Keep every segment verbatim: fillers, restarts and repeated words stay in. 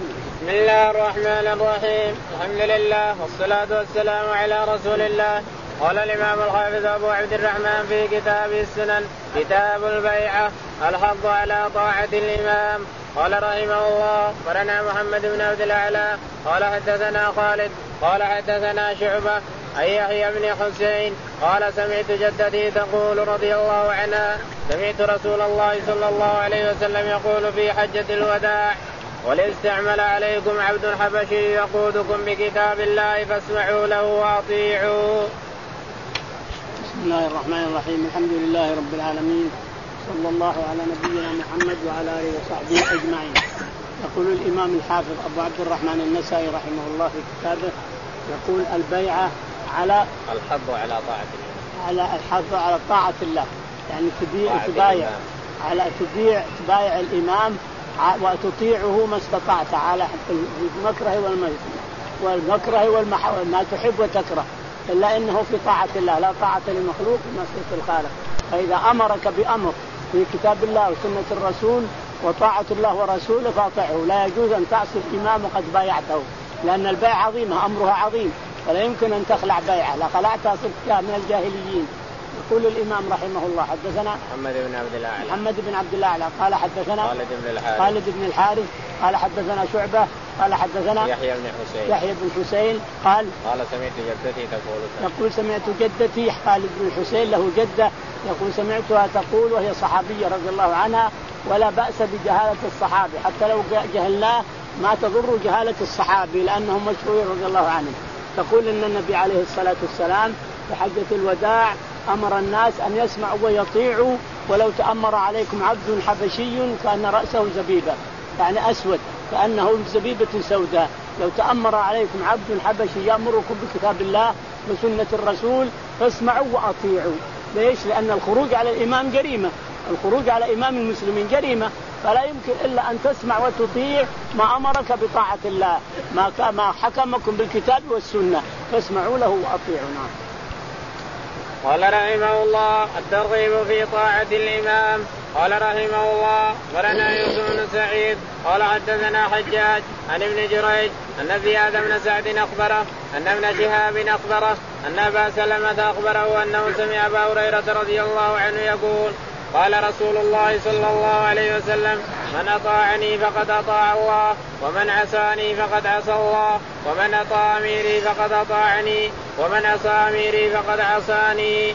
بسم الله الرحمن الرحيم. الحمد لله والصلاة والسلام على رسول الله. قال الإمام الحافظ أبو عبد الرحمن في كتابه السنن كتاب البيعة الحظ على طاعة الإمام. قال رحمه الله قرنا محمد بن عبد الأعلى قال حدثنا خالد قال حدثنا شعبة عن يحيى بن حسين قال سمعت جدتي تقول رضي الله عنها سمعت رسول الله صلى الله عليه وسلم يقول في حجة الوداع وليستعمل عليكم عبد حبشي يقودكم بكتاب الله فاسمعوا له واطيعوا. بسم الله الرحمن الرحيم. الحمد لله رب العالمين صلى الله على نبينا محمد وعلى آله وصحبه أجمعين. يقول الإمام الحافظ أبو عبد الرحمن النسائي رحمه الله في كتابه يقول البيعة على الحظ على طاعة الله على الحظ على طاعة الله، يعني تبيع تبايع على تبيع تبايع الإمام وتطيعه ما استطعت على المكره والمكره والمحو ما تحب وتكره، إلا إنه في طاعة الله، لا طاعة لمخلوق بمعصية الخالق. فإذا أمرك بأمر في كتاب الله وسنة الرسول وطاعة الله ورسوله فاطعه. لا يجوز أن تعصي الإمام وقد بايعته، لأن البيع عظيمة أمرها عظيم، ولا يمكن أن تخلع بيعه، لا خلعتها صرت من الجاهليين. يقول الإمام رحمه الله حدثنا محمد بن عبد الأعلى محمد بن عبد الأعلى قال حدثنا خالد بن الحارث خالد بن الحارث قال حدثنا شعبة قال حدثنا يحيى بن حسين يحيى بن حسين قال قال سمعت جدتي تقول يقول سمعت جدتي خالد بن الحسين له جدة يقول سمعتها تقول وهي صحابية رضي الله عنها، ولا بأس بجهالة الصحابي، حتى لو جهلناه ما تضر جهالة الصحابي لأنهم مشهورين رضي الله عنهم. تقول إن النبي عليه الصلاة والسلام في حجة الوداع أمر الناس أن يسمعوا ويطيعوا ولو تأمر عليكم عبد حبشي كأن رأسه زبيبة، يعني أسود كأنه زبيبة سوداء، لو تأمر عليكم عبد حبشي يأمركم بكتاب الله وسنة الرسول فاسمعوا وأطيعوا. ليش؟ لأن الخروج على الإمام جريمة، الخروج على إمام المسلمين جريمة، فلا يمكن إلا أن تسمع وتطيع ما أمرك بطاعة الله، ما ما حكمكم بالكتاب والسنة فاسمعوا له وأطيعوا. نعم. قال رحمه الله الترغيب في طاعة الإمام. قال رحمه الله ورنا يوسف بن سعيد قال حدثنا حجاج عن ابن جريج أن زياد بن سعد أخبره أن ابن شهاب أخبره أن أبا سلمة أخبره أنه سمع أبا هريرة رضي الله عنه يقول قال رسول الله صلى الله عليه وسلم من أطاعني فقد أطاع الله ومن عصاني فقد عصى الله ومن أطاع أميري فقد أطاعني ومن عصى أميري فقد عصاني.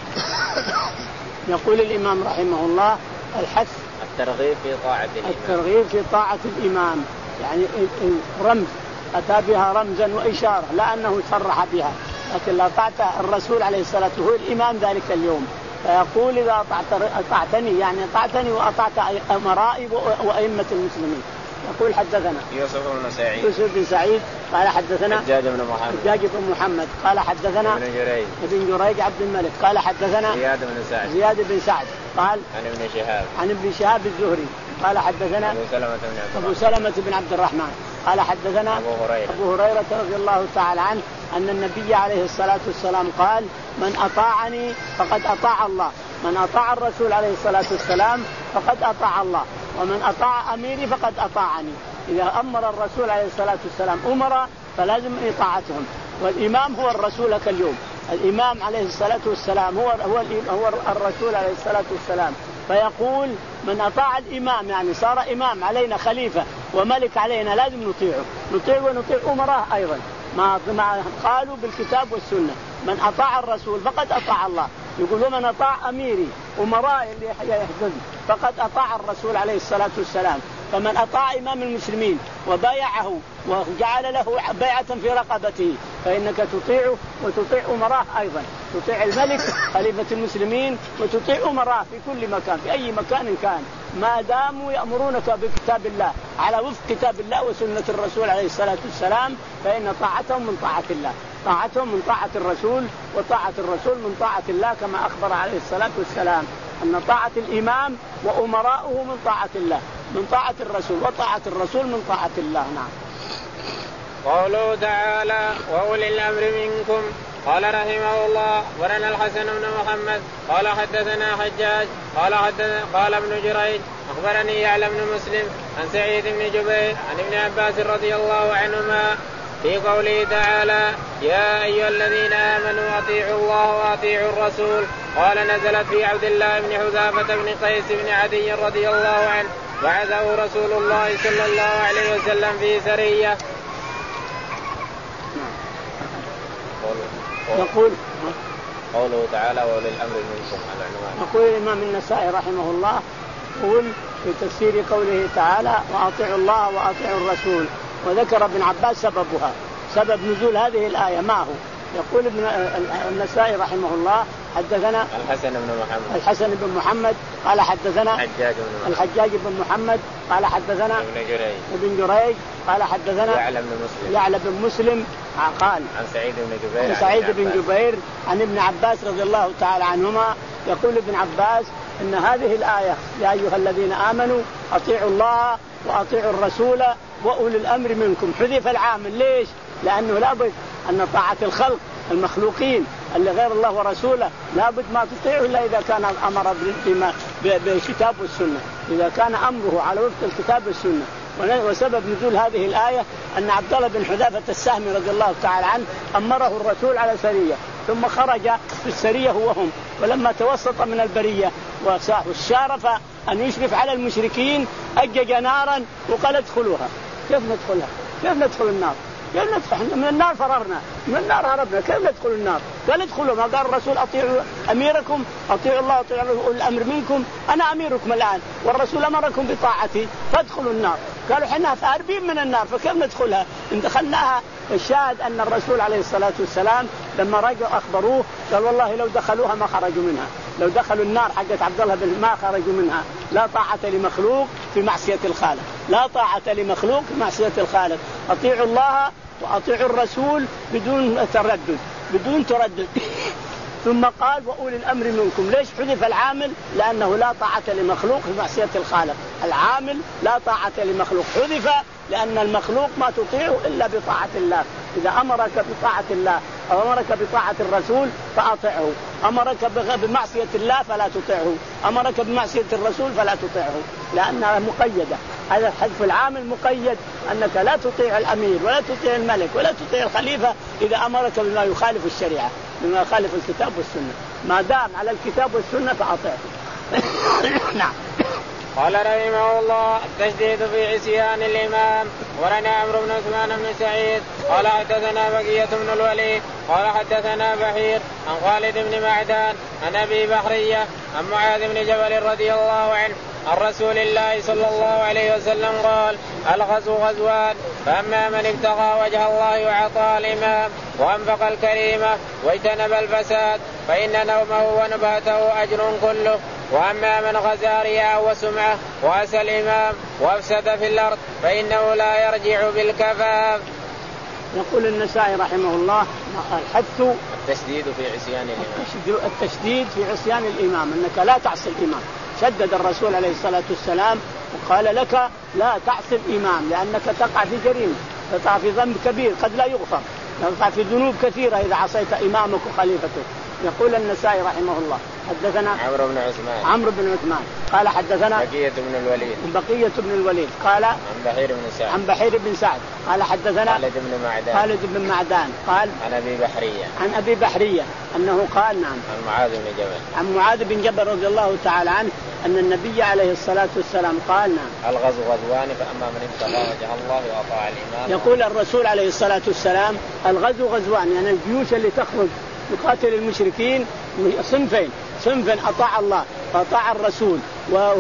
يقول الإمام رحمه الله الحث الترغيب في طاعة الإمام الترغيب في طاعة الإمام، يعني رمز أتى بها رمزا وإشارة، لا أنه صرح بها، لكن لا طاعة الرسول عليه الصلاة والسلام هو الإمام ذلك اليوم، فيقول إذا أطعتني يعني أطعتني وأطعت أمرائي وأئمة المسلمين. يقول حدثنا يوسف بن سعيد يوسف بن سعيد قال حدثنا حجاج بن محمد حجاج بن محمد قال حدثنا ابن جريج ابن جريج عبد الملك قال حدثنا زياد بن سعد زياد بن سعد قال عن ابن شهاب عن ابن شهاب الزهري قال حدثنا أبو سلمة بن عبد أبو سلمة بن عبد الرحمن قال حدثنا أبو هريرة أبو هريرة رضي الله تعالى عنه أن النبي عليه الصلاة والسلام قال من أطاعني فقد أطاع الله، من أطاع الرسول عليه الصلاة والسلام فقد أطاع الله، ومن أطاع أميري فقد أطاعني. إذا أمر الرسول عليه الصلاة والسلام أمر فلازم إطاعتهم، والإمام هو الرسول كاليوم، الإمام عليه الصلاة والسلام هو هو هو الرسول عليه الصلاة والسلام، فيقول من أطاع الإمام يعني صار إمام علينا خليفة وملك علينا لازم نطيعه، نطيع ونطيع أمره أيضا ما ما قالوا بالكتاب والسنة. من أطاع الرسول فقد أطاع الله، يقول ومن أطاع أميري أمرائي اللي يحزن فقد أطاع الرسول عليه الصلاة والسلام. فمن أطاع إمام المسلمين وبايعه وجعل له بيعة في رقبته فإنك تطيعه وتطيع أمراه أيضا، تطيع الملك خليفة المسلمين وتطيع أمراه في كل مكان في أي مكان كان، ما داموا يأمرونك بكتاب الله على وفق كتاب الله وسنة الرسول عليه الصلاة والسلام فإن طاعتهم من طاعة الله، طاعتهم من طاعة الرسول وطاعة الرسول من طاعة الله، كما أخبر عليه الصلاة والسلام أن طاعة الإمام وأمراؤه من طاعة الله، من طاعة الرسول وطاعة الرسول من طاعة الله. نعم. قوله تعالى وأولي الأمر منكم. قال رحمه الله ورنا الحسن بن محمد قال حدثنا حجاج قال حدثنا قال ابن جريج أخبرني يعلى بن مسلم عن سعيد بن جبير عن ابن عباس رضي الله عنهما في قوله تعالى يا أيها الذين آمنوا أطيعوا الله وأطيعوا الرسول قال نزلت في عبد الله بن حذافة بن قيس بن عدي رضي الله عنه بعثه رسول الله صلى الله عليه وسلم في سرية. يقول قوله تعالى وأولي الأمر منكم على عنوان. يقول الإمام النسائي رحمه الله يقول في تفسير قوله تعالى وأطيعوا الله وأطيعوا الرسول وذكر ابن عباس سببها سبب نزول هذه الآية ما هو. يقول ابن النسائي رحمه الله حدثنا الحسن بن محمد الحسن بن محمد قال حدثنا الحجاج بن الحجاج بن محمد قال حدثنا ابن جريج ابن جريج قال حدثنا يعلى بن مسلم يعلى بن مسلم قال عن سعيد بن جبير عن سعيد بن جبير عن ابن عباس رضي الله تعالى عنهما يقول ابن عباس إن هذه الآية يا أيها الذين آمنوا أطيعوا الله وأطيعوا الرسول وأولي الأمر منكم حذف العامل. ليش؟ لأنه لابد أن طاعة الخلق المخلوقين اللي غير الله ورسوله لابد ما تطيعه إلا إذا كان أمر بالكتاب والسنة، إذا كان أمره على وفق الكتاب والسنة. وسبب نزول هذه الآية أن عبد الله بن حذافة السهمي رضي الله تعالى عنه أمره الرسول على سرية ثم خرج في السرية هو هم، ولما توسط من البرية وشارف أن يشرف على المشركين أجج نارا وقال ادخلوها. كيف ندخلها؟ كيف ندخل النار؟ كيف ندخل؟ من النار فررنا، من النار هربنا، كيف ندخل النار؟ قال ادخلوا. ما قال الرسول أطيعوا أميركم أطيعوا الله أطيعوا الأمر منكم، أنا أميركم الآن والرسول أمركم بطاعتي فادخلوا النار. قالوا حنا هاربين من النار فكيف ندخلها؟ إن دخلناها. الشاهد أن الرسول عليه الصلاة والسلام لما رجعوا أخبروه قال والله لو دخلوها ما خرجوا منها، لو دخلوا النار حقت عبد الله بن ما خرجوا منها. لا طاعة لمخلوق في معصية الخالق، لا طاعة لمخلوق في معصية الخالق. أطيعوا الله وأطيعوا الرسول بدون تردد بدون تردد. ثم قال وأولي الأمر منكم. ليش حذف العامل؟ لأنه لا طاعة لمخلوق في معصية الخالق. العامل لا طاعة لمخلوق حذف لأن المخلوق ما تطيعه إلا بطاعة الله. إذا أمرك بطاعة الله أو أمرك بطاعة الرسول فأطعه، أمرك بمعصية الله فلا تطيعه، أمرك بمعصية الرسول فلا تطيعه، لأنها مقيدة. هذا حذف العامل مقيد أنك لا تطيع الأمير ولا تطيع الملك ولا تطيع الخليفة إذا أمرك بما يخالف الشريعة بما يخالف الكتاب والسنة. ما دام على الكتاب والسنة فأطيعه. نعم. قال رحمه الله التشديد في عصيان الإمام. ورنا عمرو بن عثمان بن سعيد قال حدثنا بقية بن الوليد قال حدثنا بحير عن خالد بن معدان عن أبي بحرية عن معاذ بن جبل رضي الله عنه عن رسول الله صلى الله عليه وسلم قال الغزو غزوان فأما من ابتغى وجه الله وعطى الإمام وأنفق الكريمة واجتنب الفساد فإن نومه ونباته أجر كله، وأما من غزا رياء وسمعة وأسى الإمام وأفسد في الأرض فإنه لا يرجع بالكفاف. يقول النسائي رحمه الله الحث التشديد في عصيان الإمام. التشديد في عصيان الإمام أنك لا تعصي الإمام. شدد الرسول عليه الصلاة والسلام وقال لك لا تعصي الإمام لأنك تقع في جريمة، تقع في ذنب كبير قد لا يغفر، تقع في ذنوب كثيرة إذا عصيت إمامك وخليفتك. يقول النسائي رحمه الله حدثنا عمرو بن عثمان عمرو بن عثمان قال حدثنا بقية بن الوليد بقية بن الوليد قال عن بحير بن سعد عن بحير بن سعد قال حدثنا خالد بن معدان خالد بن معدان قال عن أبي بحرية عن أبي بحرية أنه قال نعم عن معاذ بن جبل عن معاذ بن جبل رضي الله تعالى عنه أن النبي عليه الصلاة والسلام قال نعم الغزو غزوان فأما من ابتغى وجه الله وأطاع الإمام. يقول الرسول عليه الصلاة والسلام الغزو غزوان يعني الجيوش اللي تخرج يقاتل المشركين صنفين، صنف أطاع الله وأطاع الرسول و... و...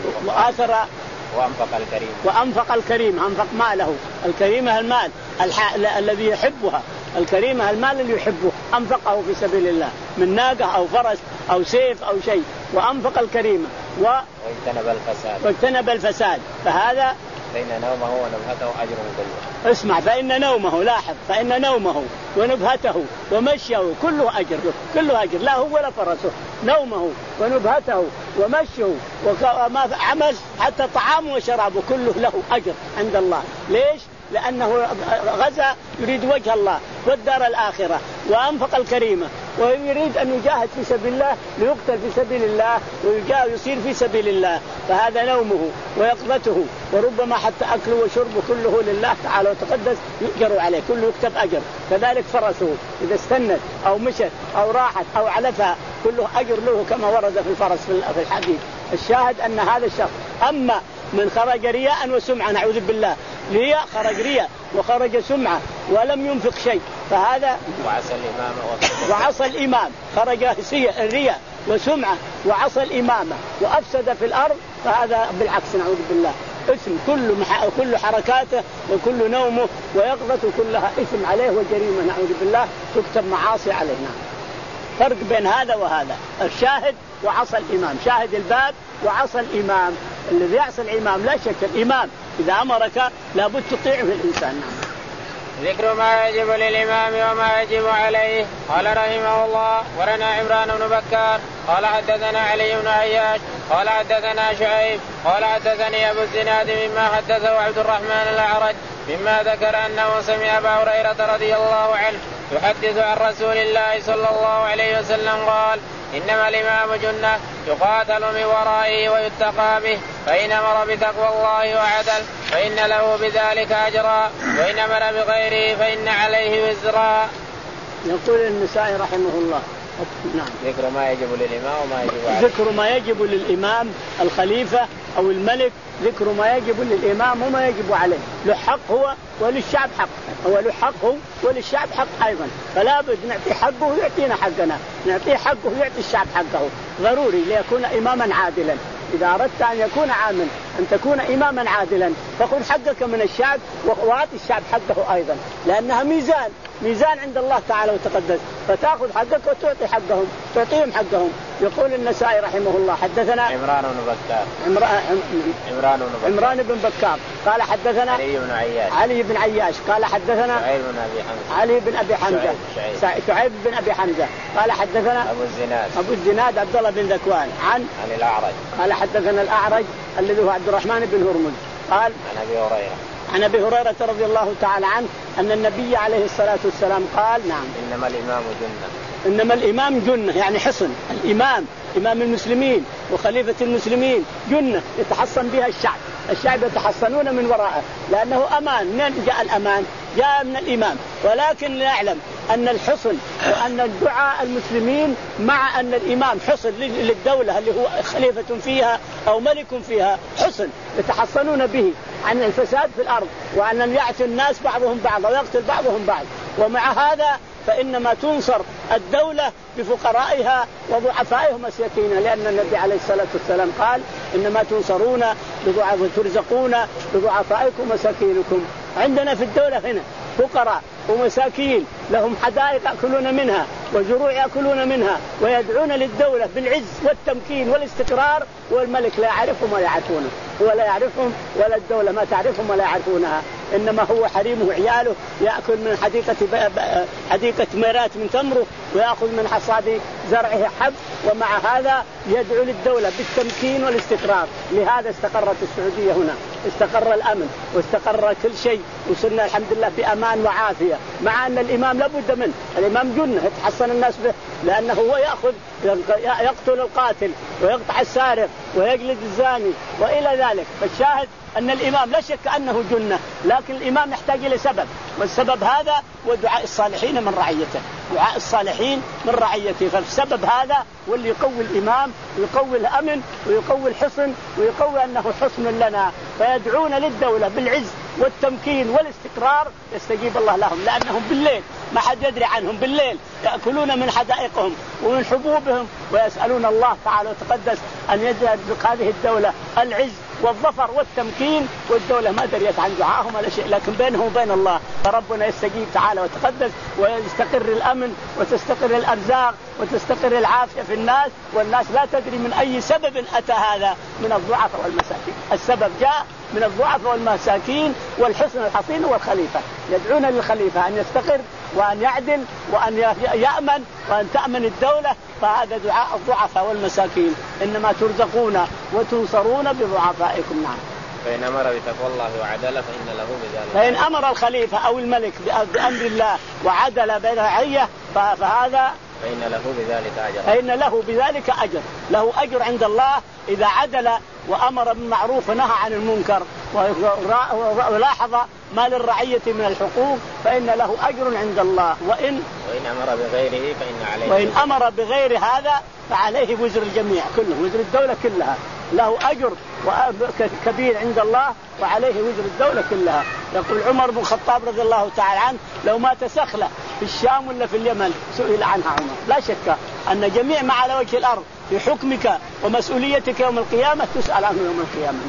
وآثر وأنفق الكريم وأنفق الكريم أنفق ماله. الكريمة المال الح... الذي يحبها، الكريمة المال اللي يحبه أنفقه في سبيل الله من ناقة أو فرس أو سيف أو شيء، وأنفق الكريمة و... واجتنب الفساد واجتنب الفساد فهذا فإن نومه ونبهته أجر كله. اسمع فإن نومه لاحظ فإن نومه ونبهته ومشيه كله أجر كله أجر لا هو ولا فرسه. نومه ونبهته ومشيه وما عمل حتى طعامه وشرابه كله له أجر عند الله. ليش؟ لأنه غزا يريد وجه الله والدار الآخرة وأنفق الكريمة ويريد أن يجاهد في سبيل الله ليقتل في سبيل الله ويصير في سبيل الله، فهذا نومه ويقظته وربما حتى أكله وشربه كله لله تعالى وتقدس يؤجر عليه، كله يكتب أجر. كذلك فرسه إذا استنت أو مشت أو راحت أو علفها كله أجر له كما ورد في الفرس في الحديث. الشاهد أن هذا الشخص أما من خرج رياء وسمعة، نعوذ بالله، رياء خرج رياء وخرج سمعة ولم ينفق شيء فهذا وعصى الإمام وعصى الإمام، خرج رياء وسمعة وعصى الإمامة وأفسد في الأرض، فهذا بالعكس نعوذ بالله اسم كل مح... كل حركاته وكل نومه ويقظته كلها اسم عليه وجريمة نعوذ بالله تكتب معاصي علينا. فرق بين هذا وهذا. الشاهد وعصى الإمام، شاهد الباب وعصى الإمام. الذي يعصى الإمام لا شك الإمام إذا أمرك لابد تطيعه الإنسان. ذكر ما يجب للإمام وما يجب عليه. قال رحمه الله ورنا عمران بن بكار قال حدثنا علي بن عياش قال حدثنا شعيب قال حدثني أبو الزناد مما حدثه عبد الرحمن الأعرج مما ذكر أنه سمع أبا هريرة رضي الله عنه يحدث عن رسول الله صلى الله عليه وسلم قال إنما الإمام جنة يقاتل من ورائه ويتقى به، فإن أمر بتقوى الله وعدل فإن له بذلك أجرا، وإن أمر بغيره فإن عليه وزرا. يقول النسائي رحمه الله نعم. ذكر ما يجب للإمام وما يجب عليه. ذكر ما يجب للإمام الخليفة أو الملك، ذكر ما يجب للإمام وما يجب عليه. له حق هو وللشعب حق، هو له حق هو وللشعب حق أيضا، فلا بد نعطي حقه ويعطينا حقنا، نعطيه حقه ويعطي الشعب حقه، ضروري ليكون إماما عادلا. إذا أردت أن يكون عاما أن تكون إماما عادلا فخذ حقك من الشعب وأعطي الشعب حقه أيضا، لأنها ميزان ميزان عند الله تعالى وتقدس، فتأخذ حقك وتعطي حقهم تعطيهم حقهم. يقول النسائي رحمه الله حدثنا عمران بن بكار عمران بن عمران بن بكار قال حدثنا علي بن عياش علي بن عياش قال حدثنا شعيب بن أبي حمزة علي بن أبي حمزة شعيب, شعيب بن أبي حمزة قال حدثنا أبو الزناد أبو الزناد عبد الله بن ذكوان عن عن الأعرج قال حدثنا الأعرج الذي هو عبد الرحمن بن هرمز قال عن أبي هريرة عن أبي هريرة رضي الله تعالى عنه أن النبي عليه الصلاة والسلام قال نعم إنما الإمام جنة إنما الإمام جنة يعني حصن. الإمام إمام المسلمين وخليفة المسلمين جنة يتحصن بها الشعب، الشعب يتحصنون من وراءه لأنه أمان. من جاء الأمان؟ جاء من الإمام، ولكن نعلم أن الحصن وأن الدعاء المسلمين مع أن الإمام حصن للدولة اللي هو خليفة فيها أو ملك فيها، حصن يتحصنون به عن الفساد في الأرض وعن أن يعتي الناس بعضهم بعضا ويقتل بعضهم بعض. ومع هذا فإنما تنصر الدولة بفقرائها وضعفائها ومساكينها، لأن النبي عليه الصلاة والسلام قال إنما تنصرون بضعف وترزقون بضعفائكم ومساكينكم. عندنا في الدولة هنا فقراء ومساكين لهم حدائق يأكلون منها وزروع يأكلون منها ويدعون للدولة بالعز والتمكين والاستقرار، والملك لا يعرفهم ولا يعرفونه، هو لا يعرفهم ولا الدولة ما تعرفهم ولا يعرفونها، إنما هو حريمه وعياله يأكل من حديقة حديقة ميرات من تمره ويأخذ من حصاد زرعه حب، ومع هذا يدعو للدولة بالتمكين والاستقرار. لهذا استقرت السعودية هنا، استقر الأمن واستقر كل شيء وصلنا الحمد لله بأمان وعافية، مع أن الإمام لابد منه. الإمام جنة يتحصن الناس به لأنه هو يأخذ يقتل القاتل ويقطع السارق ويجلد الزاني وإلى ذلك. فالشاهد أن الإمام لا شك أنه جنة، لكن الإمام يحتاج إلى سبب، والسبب هذا هو دعاء الصالحين من رعيته، دعاء الصالحين من رعيته. فالسبب هذا واللي يقوي الإمام ويقوي الأمن ويقوي الحصن ويقوي أنه حصن لنا، فيدعون للدولة بالعز والتمكين والاستقرار يستجيب الله لهم، لأنهم بالليل ما حد يدري عنهم، بالليل يأكلون من حدائقهم ومن حبوبهم ويسألون الله تعالى وتقدس أن يجعل هذه الدولة العز والظفر والتمكين، والدولة ما دريت عن دعائهم ولا شيء، لكن بينهم وبين الله فربنا يستجيب تعالى وتقدس ويستقر الأمن وتستقر الأرزاق وتستقر العافية في الناس، والناس لا تدري من أي سبب أتى هذا من الضعفاء والمساكين. السبب جاء من الضعفاء والمساكين والحصن الحصين والخليفة، يدعون للخليفة أن يستقر وأن يعدل وأن يأمن وأن تأمن الدولة، فهذا دعاء الضعفاء والمساكين. إنما ترزقون وتنصرون بضعفائكم. نعم. فإن أمر بتقوى الله وعدل فإن له بذلك. فإن أمر الخليفة أو الملك بأمر الله وعدل بين رعية فهذا فإن له بذلك أجر فإن له بذلك أجر له أجر عند الله إذا عدل وأمر بالمعروف ونهى عن المنكر ولاحظ ما للرعية من الحقوق فإن له أجر عند الله. وإن وإن أمر بغيره فإن عليه وإن أمر بغير هذا فعليه وزر الجميع كله وزر الدولة كلها له أجر كبير عند الله وعليه وزر الدولة كلها. يقول عمر بن الخطاب رضي الله تعالى عنه لو مات سخلة في الشام ولا في اليمن سئل عنها عمر. لا شك أن جميع ما على وجه الأرض في حكمك ومسؤوليتك يوم القيامة تسأل عنه يوم القيامة.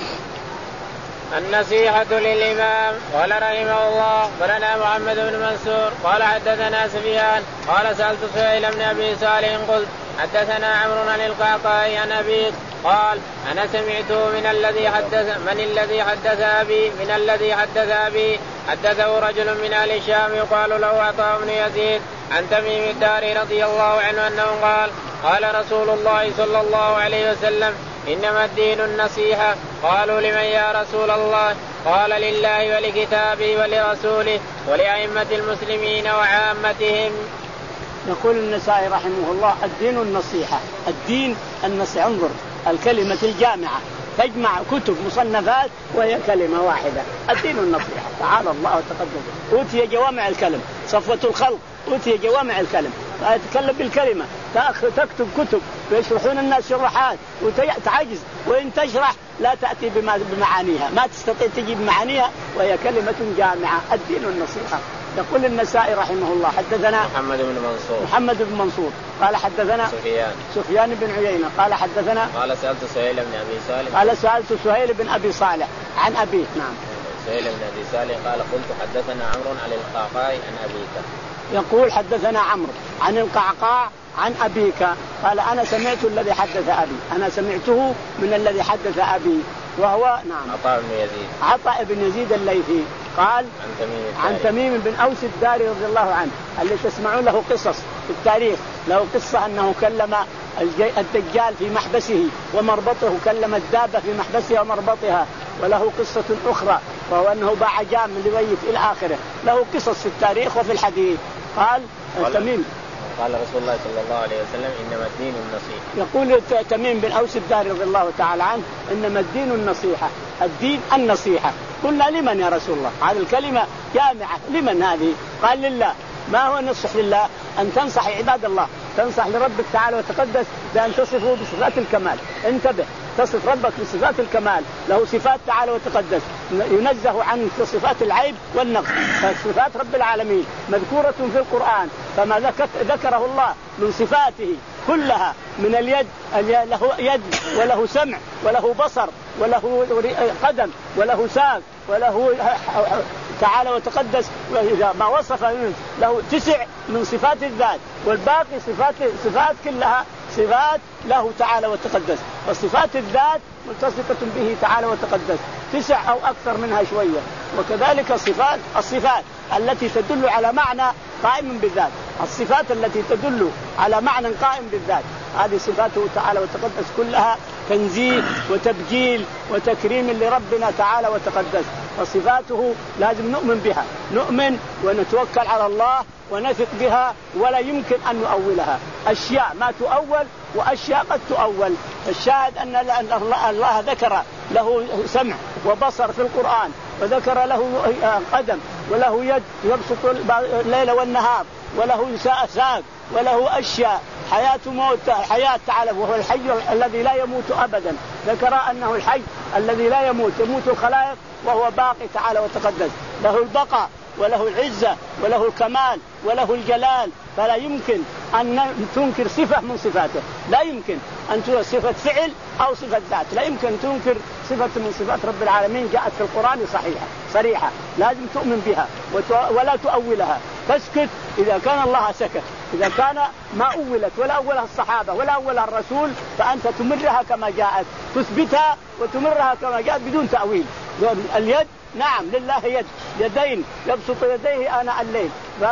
النصيحة للإمام. قال رحمه الله برنا محمد بن منصور قال حدثنا سفيان قال سألت سهيل بن أبي صالح قلت حدثنا عمرو عن القعقاع عن أبي قال أنا سمعته من الذي حدث من الذي حدث أبي من الذي حدث أبي حدثه رجل من أهل الشام يقال له عطاء بن يزيد عن تميم الداري رضي الله عنه أنه قال قال رسول الله صلى الله عليه وسلم إنما الدين النصيحة. قالوا لمن يا رسول الله؟ قال لله ولكتابه ولرسوله ولأئمة المسلمين وعامتهم. يقول النسائي رحمه الله الدين النصيحة. الدين النصيحة. انظر الكلمة الجامعة تجمع كتب مصنفات وهي كلمة واحدة الدين النصيحة. تعالى الله وتقدم أوتي جوامع الكلم صفوة الخلق أوتي جوامع الكلم فأتكلم بالكلمة تكتب كتب ويشرحون الناس شرحات وتعجز وإن تشرح لا تأتي بمعانيها ما تستطيع تجيب معانيها وهي كلمة جامعة الدين النصيحة. يقول النسائي رحمه الله حدثنا محمد بن منصور محمد بن منصور قال حدثنا سفيان سفيان بن عيينة قال حدثنا قال سألت سهيل بن أبي صالح قال سألت سهيل بن أبي صالح عن أبيه. نعم سهيل بن أبي صالح قال قلت حدثنا عمرو عن القعقاع عن أبيك. يقول حدثنا عمرو عن القعقاع عن أبيك قال أنا سمعت الذي حدث أبي أنا سمعته من الذي حدث أبي وهو نعم عطاء بن يزيد عطاء بن يزيد الليثي قال عن تميم, عن تميم بن أوس الداري رضي الله عنه اللي تسمعون له قصص في التاريخ له قصة أنه كلم الدجال في محبسه ومربطه كلم الدابة في محبسها ومربطها وله قصة أخرى وهو أنه باع جام لبيت إلى آخره له قصص في التاريخ وفي الحديث. قال تميم قال رسول الله صلى الله عليه وسلم إنما الدين النصيحة. يقول تميم بن أوس الداري رضي الله تعالى عنه إنما الدين النصيحة الدين النصيحة. قلنا لمن يا رسول الله؟ هذه الكلمة جامعة لمن هذه؟ قال لله. ما هو النصح لله؟ أن تنصح عباد الله تنصح لربك تعالى وتقدس بأن تصفه بصفات الكمال. انتبه تصف ربك بصفات الكمال له صفات تعالى وتقدس ينزه عن صفات العيب والنقص. فصفات رب العالمين مذكورة في القرآن فما ذكره الله من صفاته كلها من اليد له يد وله سمع وله بصر وله قدم وله ساق وله تعالى وتقدس وإذا ما وصف له تسع من صفات الذات والباقي صفات صفات كلها صفات له تعالى وتقدس. وصفات الذات متصفة به تعالى وتقدس تسع أو أكثر منها شوية. وكذلك صفات الصفات التي تدل على معنى قائم بالذات الصفات التي تدل على معنى قائم بالذات هذه صفاته تعالى وتقدس كلها تنزيه وتبجيل وتكريم لربنا تعالى وتقدس. وصفاته لازم نؤمن بها نؤمن ونتوكل على الله ونثق بها ولا يمكن أن نؤولها. أشياء ما تؤول وأشياء قد تؤول. الشاهد أن الله ذكر له سمع وبصر في القرآن وذكر له قدم وله يد يبسط الليل والنهار وله ساق وله أشياء حياة موت حياة تعالى وهو الحي الذي لا يموت أبدا. ذكر أنه الحي الذي لا يموت يموت الخلائق وهو باقي تعالى وتقدس له البقاء وله العزة وله الكمال وله الجلال. فلا يمكن أن تنكر صفة من صفاته لا يمكن أن تنكر صفة فعل أو صفة ذات لا يمكن تنكر صفة من صفات رب العالمين جاءت في القرآن صحيحة صريحة لازم تؤمن بها ولا تؤولها. تسكت إذا كان الله سكت إذا كان ما أولت ولا أولها الصحابة ولا أولها الرسول فأنت تمرها كما جاءت تثبتها وتمرها كما جاءت بدون تأويل. اليد نعم لله يد يدين يبسط يديه آناء الليل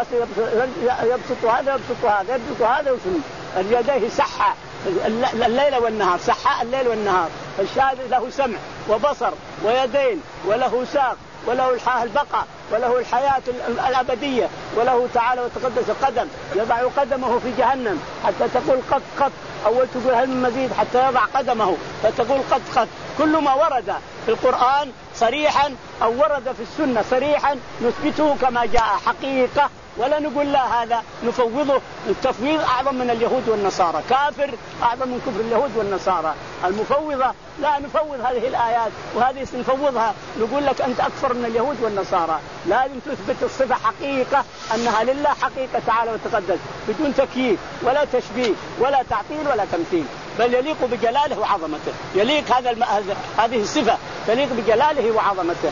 يبسط هذا يبسط هذا يبسط هذا وسنين اليديه سحة الليل والنهار سحاء الليل والنهار. الشاهد له سمع وبصر ويدين وله ساق وله الحياة البقاء وله الحياة الأبدية، وله تعالى وتقدس قدم يضع قدمه في جهنم حتى تقول قط قط، أول تقول هل من مزيد حتى يضع قدمه فتقول قط قط. كل ما ورد في القرآن صريحا أو ورد في السنة صريحا نثبته كما جاء حقيقة، ولا نقول لا هذا نفوضه. التفويض أعظم من اليهود والنصارى، كافر أعظم من كفر اليهود والنصارى. المفوضة لا نفوض هذه الآيات وهذه نفوضها، نقول لك أنت أكثر من اليهود والنصارى. لازم تثبت الصفة حقيقة أنها لله حقيقة تعالى وتقدس بدون تكييف ولا تشبيه ولا تعطيل ولا تمثيل، بل يليق بجلاله وعظمته. يليق هذا الم... هذه الصفة تليق بجلاله وعظمته.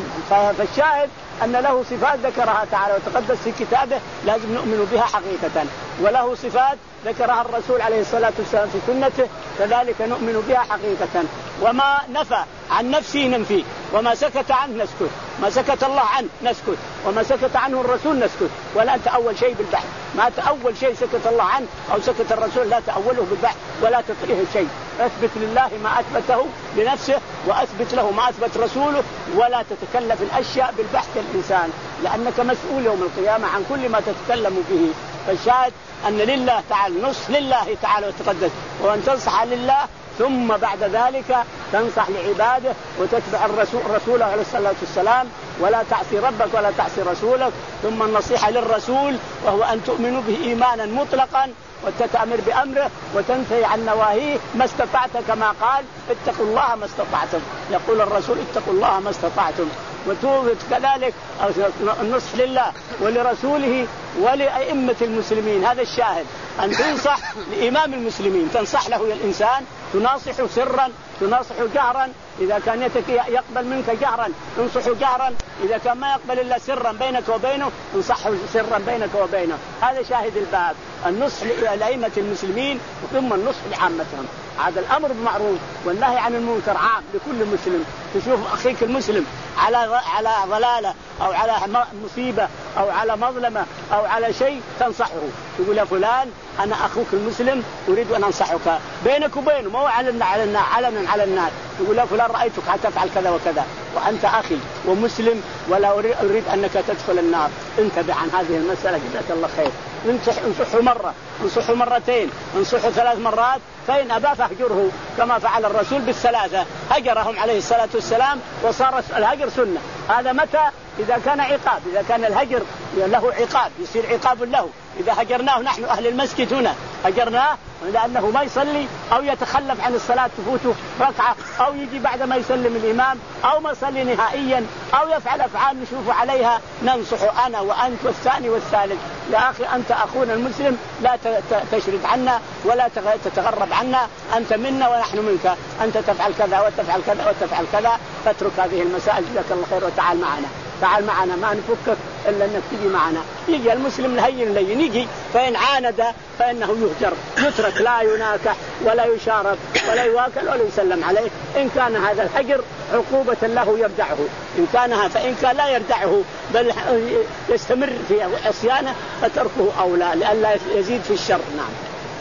فالشاهد أن له صفات ذكرها تعالى وتقدس في كتابه لازم نؤمن بها حقيقة، وله صفات ذكرها الرسول عليه الصلاة والسلام في سنته كذلك نؤمن بها حقيقة. وما نفى عن نفسه ننفيه، وما سكت عنه نسكت، ما سكت الله عنه نسكت، وما سكت عنه الرسول نسكت، ولا تأول شيء بالبحث. ما تأول شيء سكت الله عنه أو سكت الرسول لا تأوله بالبحث ولا تطريه شيء. أثبت لله ما أثبته لنفسه وأثبت له ما أثبت رسوله، ولا تتكلف الأشياء بالبحث الإنسان، لأنك مسؤول يوم القيامة عن كل ما تتكلم به. فالشاهد أن لله تعالى نصح لله تعالى وتقدس، وأن تنصح لله ثم بعد ذلك تنصح لعباده وتتبع الرسول رسوله عليه الصلاة والسلام، ولا تعصي ربك ولا تعصي رسولك. ثم النصيحة للرسول وهو أن تؤمنوا به إيمانا مطلقا وتتأمر بأمره وتنتهي عن نواهيه ما استطعت، كما قال اتقوا الله ما استطعتم. يقول الرسول اتقوا الله ما استطعتم. وتوجد كذلك النصح لله ولرسوله ولأئمة المسلمين. هذا الشاهد أن تنصح لإمام المسلمين، تنصح له يا الإنسان، تناصحه سرا تناصحه جهرا، إذا كان يقبل منك جهرا انصحه جهرا، إذا كان ما يقبل إلا سرا بينك وبينه انصحه سرا بينك وبينه. هذا شاهد الباب، النصح لأئمة المسلمين ثم النصح لعامتهم. هذا الأمر بالمعروف والنهي عن المنكر عام لكل مسلم. تشوف أخيك المسلم على على ضلالة أو على مصيبة أو على مظلمة أو على شيء تنصحه، تقول يا فلان أنا أخوك المسلم أريد أن أنصحك بينك وبينه، ما هو علنا علنا علنا على الناس. تقول يا فلان رأيتك حتفعل كذا وكذا وأنت أخي ومسلم ولا أريد أنك تدخل النار، انتبه عن هذه المسألة جزاك الله خير. انصح انصحه مرة، انصحه مرتين، انصحه ثلاث مرات، فإن أبى فاهجره كما فعل الرسول بالثلاثة، هجرهم عليه الصلاة والسلام وصار الهجر سنة. هذا متى؟ إذا كان عقاب، إذا كان الهجر له عقاب يصير عقاب له. إذا هجرناه نحن أهل المسجد هنا هجرناه لأنه ما يصلي أو يتخلف عن الصلاة تفوته ركعة أو يجي بعد ما يسلم الإمام أو ما يصلي نهائيا أو يفعل أفعال نشوف عليها، ننصح أنا وأنت والثاني والثالث يا أخي أنت أخونا المسلم لا تشرد عنا ولا تتغرب عنا، أنت منا ونحن منك، أنت تفعل كذا وتفعل كذا وتفعل كذا، فاترك هذه المسائل جزاك الله خير وتعال معنا. تعال معنا ما نفكك إلا أنك تجي معنا. يجي المسلم الهين لين يجي، فإن عاند فإنه يهجر يترك، لا يناكح ولا يشارب ولا يواكل ولا يسلم عليه. إن كان هذا الهجر عقوبة له يردعه، إن كانها فإن كان لا يردعه بل يستمر في عصيانه فتركه أولى لئلا يزيد في الشر. نعم.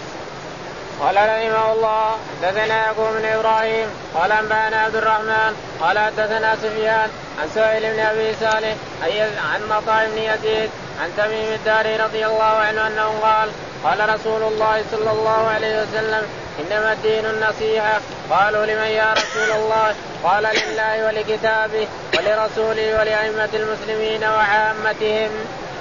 قال رحمه الله حدثنا يعقوب بن ابراهيم قال انبانا عبد الرحمن قال حدثنا سفيان عن سهيل بن ابي صالح عن عطاء بن يزيد عن تميم الداري رضي الله عنه انه قال قال رسول الله صلى الله عليه وسلم انما الدين النصيحة. قالوا لمن يا رسول الله؟ قال لله ولكتابه ولرسوله ولأئمة المسلمين وعامتهم.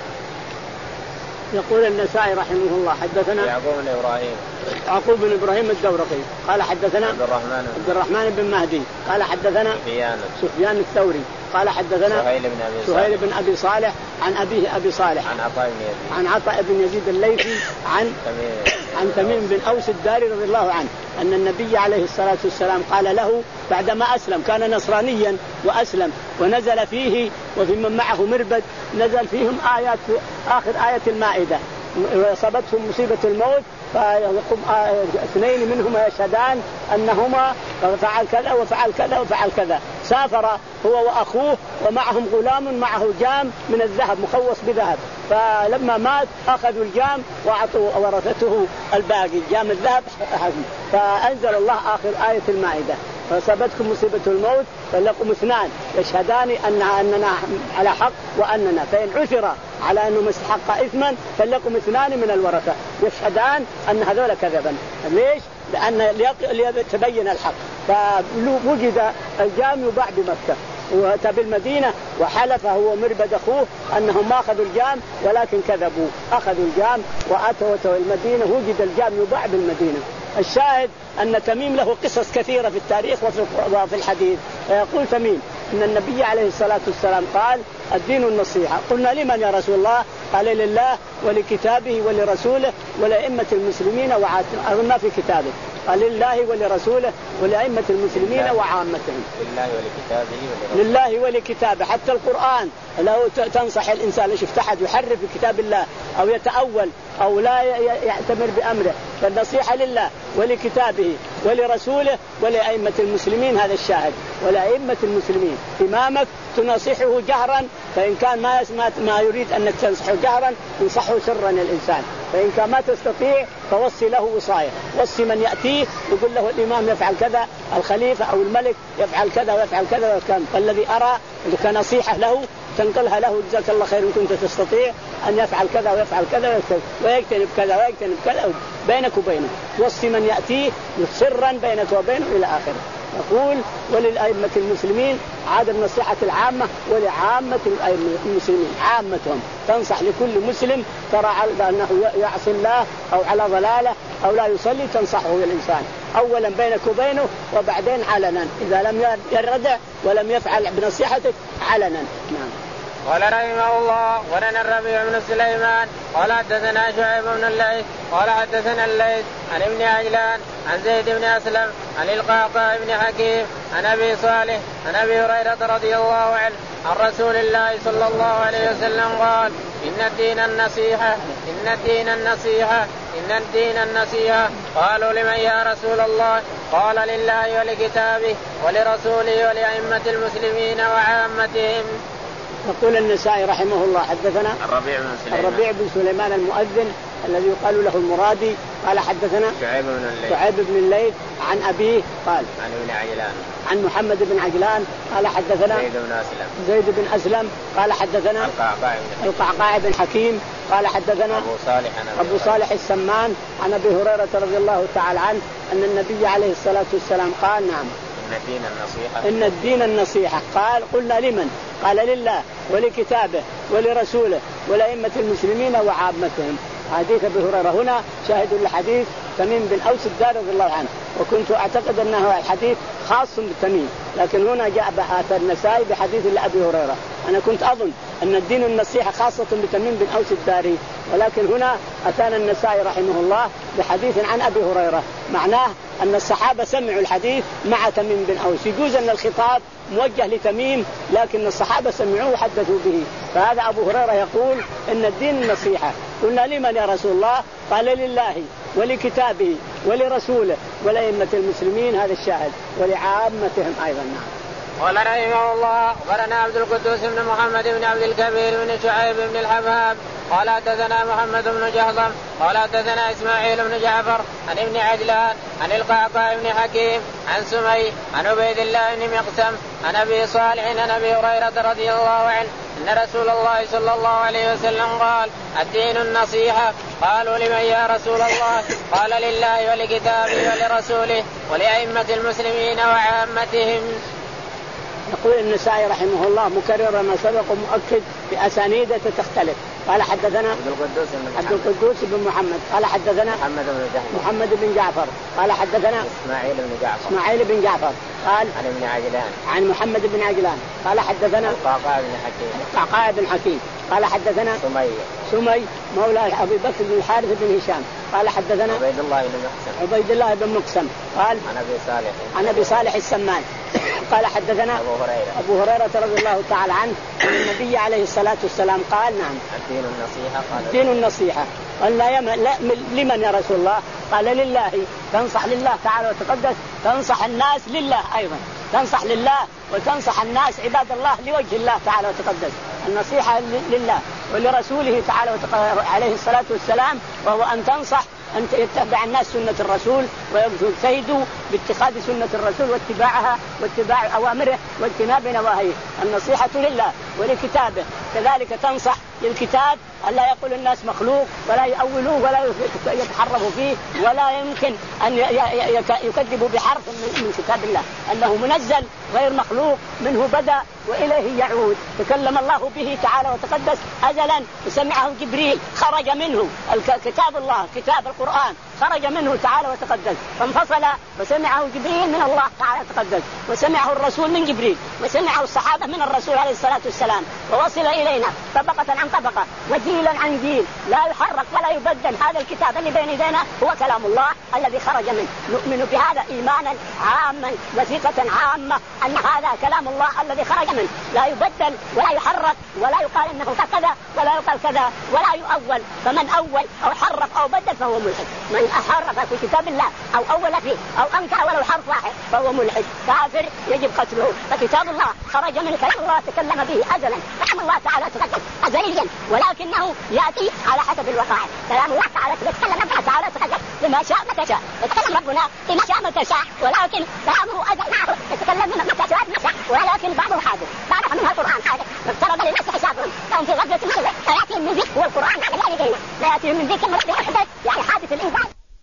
يقول النسائي رحمه الله حدثنا يعقوب بن ابراهيم يعقوب بن ابراهيم الدورقي قال حدثنا عبد الرحمن عبد الرحمن بن مهدي قال حدثنا سفيان سفيان الثوري قال حدثنا سهيل بن ابي صالح سهيل بن ابي صالح عن ابيه ابي صالح عن عطاء بن يزيد عن عطاء بن يزيد الليثي عن تميم عن تميم بن اوس الداري رضي الله عنه ان النبي عليه الصلاه والسلام قال له بعدما اسلم، كان نصرانيا واسلم ونزل فيه وفي من معه مربد، نزل فيهم ايات اخر ايه المائده اصابتهم مصيبه الموت فيقوم اثنين منهما يشهدان انهما فعل كذا وفعل كذا وفعل كذا. سافر هو واخوه ومعهم غلام معه جام من الذهب مخوص بذهب، فلما مات اخذوا الجام واعطوا ورثته الباقي جام الذهب. فانزل الله اخر ايه المائده فأصابتكم مصيبة الموت فليقم اثنان يشهدان أن أننا على حق وأننا، فإن عثر على أنه مستحق إثما فليقم اثنان من الورثة يشهدان أن هذول كذبا. ليش؟ لأن ليتبين الحق. فوجد الجام يباع بمكة وأتى بالمدينة وحلف هو مربد أخوه أنهم ما أخذوا الجام ولكن كذبوا، أخذوا الجام وأتوا المدينة وجد الجام يباع بالمدينة. الشاهد أن تميم له قصص كثيرة في التاريخ وفي الحديث. يقول تميم أن النبي عليه الصلاة والسلام قال الدين النصيحة. قلنا لمن يا رسول الله؟ قال لله ولكتابه ولرسوله ولأئمة المسلمين وعامتهم. ما في كتابه، قال لله ولرسوله ولأئمة المسلمين وعامتهم. لله ولكتابه ولرسوله. لله ولكتابه. حتى القرآن لو تنصح الإنسان ليش افتحد يحرف في كتاب الله أو يتأول أو لا يعتمر بأمره، فالنصيحة لله ولكتابه ولرسوله ولأئمة المسلمين. هذا الشاهد ولأئمة المسلمين. إمامك تنصحه جهرا، فإن كان ما يسمع ما يريد أنك تنصحه جهرا ينصحه سرا الإنسان، فإن كان ما تستطيع فوصي له وصاية. وصي من يأتيه يقول له الإمام يفعل كذا، الخليفة أو الملك يفعل كذا ويفعل كذا وكذا. فالذي أرى كنصيحة له تنقلها له جزاك الله خير إن كنت تستطيع أن يفعل كذا ويفعل كذا ويجتنب كذا ويجتنب كذا بينك وبينه. توصي من يأتيه سرا بينك وبينه إلى آخره. يقول وللأئمة المسلمين عاد النصيحة العامة ولعامة المسلمين عامتهم. تنصح لكل مسلم ترى أنه يعصي الله أو على ضلالة أو لا يصلي تنصحه الإنسان أولا بينك وبينه وبعدين علنا إذا لم يردع ولم يفعل بنصيحتك علنا. نعم. قال رحمه الله ولنا الربيع بن سليمان قال حدثنا شعيب بن الليث قال حدثنا الليث عن ابن عجلان عن زيد بن أسلم عن القعقاع بن حكيم عن أبي صالح عن أبي هريرة رضي الله عنه عن رسول الله صلى الله عليه وسلم قال إن الدين النصيحة إن الدين النصيحة إن الدين النصيحة. قالوا لمن يا رسول الله؟ قال لله ولكتابه ولرسوله ولأئمة المسلمين وعامتهم. يقول النسائي رحمه الله حدثنا الربيع بن سليمان, الربيع بن سليمان المؤذن الذي يقال له المرادي قال حدثنا شعيب بن الليث شعيب بن الليث عن أبيه قال عن ابن عجلان عن محمد بن عجلان قال حدثنا زيد بن أسلم زيد بن أسلم قال حدثنا القعقاع بن, القعقاع بن حكيم قال حدثنا أبو صالح أبو صالح السمان عن أبي هريرة رضي الله تعالى عنه أن النبي عليه الصلاة والسلام قال نعم إن الدين النصيحة إن الدين النصيحة. قال قلنا لمن؟ قال لله ولكتابه ولرسوله ولأئمة المسلمين وعامتهم. حديث أبي هريرة هنا شاهد الحديث تميم بن أوس الداري رضي الله عنه، وكنت أعتقد أنه الحديث خاص بتميم، لكن هنا جاء بآثر النسائي بحديث لأبي هريرة. أنا كنت أظن أن الدين النصيحة خاصة بتميم بن أوس الداري، ولكن هنا أتانا النسائي رحمه الله بحديث عن أبي هريرة، معناه أن الصحابة سمعوا الحديث مع تميم بن أوس. يجوز أن الخطاب موجه لتميم لكن الصحابة سمعوه وحدثوا به. فهذا أبو هريرة يقول إن الدين النصيحة. قلنا لمن يا رسول الله؟ قال لله ولكتابه ولرسوله ولأئمة المسلمين. هذا الشاهد ولعامتهم أيضا. قال رحمه الله ورنا عبد القدوس بن محمد بن عبد الكبير بن شعيب بن الحباب قال حدثنا محمد بن جهضم قال حدثنا إسماعيل بن جعفر عن ابن عجلان عن القعقاع بن حكيم عن سمي عن عبيد الله بن مقسم عن أبي صالح عن أبي هريرة رضي الله عنه أن رسول الله صلى الله عليه وسلم قال الدين النصيحة. قالوا لمن يا رسول الله؟ قال لله ولكتابه ولرسوله ولأئمة المسلمين وعامتهم. يقول النسائي رحمه الله مكرر ما سبق ومؤكد بأسانيد تختلف. قال حدثنا عبد القدوس بن محمد قال حدثنا محمد بن جعفر محمد بن جعفر قال حدثنا إسماعيل بن جعفر إسماعيل بن جعفر قال عن ابن عجلان عن محمد بن عجلان قال حدثنا القعقاع بن حكيم القعقاع بن حكيم قال حدثنا سمي سمي مولى أبي بكر بن الحارث بن هشام قال حدثنا عبيد الله بن مقسم عبيد الله بن مقسم قال عن أبي صالح عن أبي صالح السمان قال حدثنا أبو هريرة أبو هريرة رضي الله تعالى عنه أن النبي عليه الصلاة والسلام قال نعم الدين النصيحة. قال الدين النصيحة. قال لا, يم... لا لمن يا رسول الله؟ قال لله. تنصح لله تعالى وتقدس، تنصح الناس لله أيضا، تنصح لله وتنصح الناس عباد الله لوجه الله تعالى وتقدس. النصيحة لله ولرسوله تعالى وتقدس عليه الصلاة والسلام، وهو أن تنصح أن يتبع الناس سنة الرسول ويجتهدوا باتخاذ سنة الرسول واتباعها واتباع أوامره واجتناب نواهيه. النصيحة لله ولكتابه. كذلك تنصح للكتاب ألا يقول الناس مخلوق ولا يأولوه ولا يتحرفوا فيه ولا يمكن أن يكذبوا بحرف من كتاب الله، أنه منزل غير مخلوق، منه بدأ وإليه يعود. تكلم الله به تعالى وتقدس أزلا وسمعه جبريل، خرج منه كتاب الله كتاب القرآن، خرج منه تعالى وتقدس فانفصل وسمعه جبريل من الله تعالى وتقدس، وسمعه الرسول من جبريل، وسمعه الصحابة من الرسول عليه الصلاة والسلام، ووصل إلينا طبقة عن طبقة وجيلا عن جيل لا يحرك ولا يبدل. هذا الكتاب اللي بين يدينا هو كلام الله الذي خرج منه. نؤمن بهذا إيمانا عاما وثقة عامة أن هذا كلام الله الذي خرج منه لا يبدل ولا يحرك ولا يقال إنه كذا ولا يقال كذا ولا يؤول. فمن أول أو حرف أو بدل فهو ملحد. من أحرف في كتاب الله أو أول فيه أو أنكر ولو حرف واحد فهو ملحد كافر يجب قتله. فكتاب الله خرج من كلام الله تكلم به أزلا، رحم الله تعالى تقدم أزليا، ولكنه يأتي على حسب الوقائع. كلام الله تعالى يتكلم ربنا تعالى تقدم بما شاء متى شاء، يتكلم ربنا بما شاء متى شاء، ولكن كلامه أزل يتكلم بما متى شاء متى شاء، ولكن بعضه حادث بعضها منها القرآن حادث. افترض للناس حسابهم لهم في غزوة مغزى فيأتيهم من ذكر والقرآن لا يدينا لا يأتيهم من ذكر مرضي حدث يعني حادث الإنسان.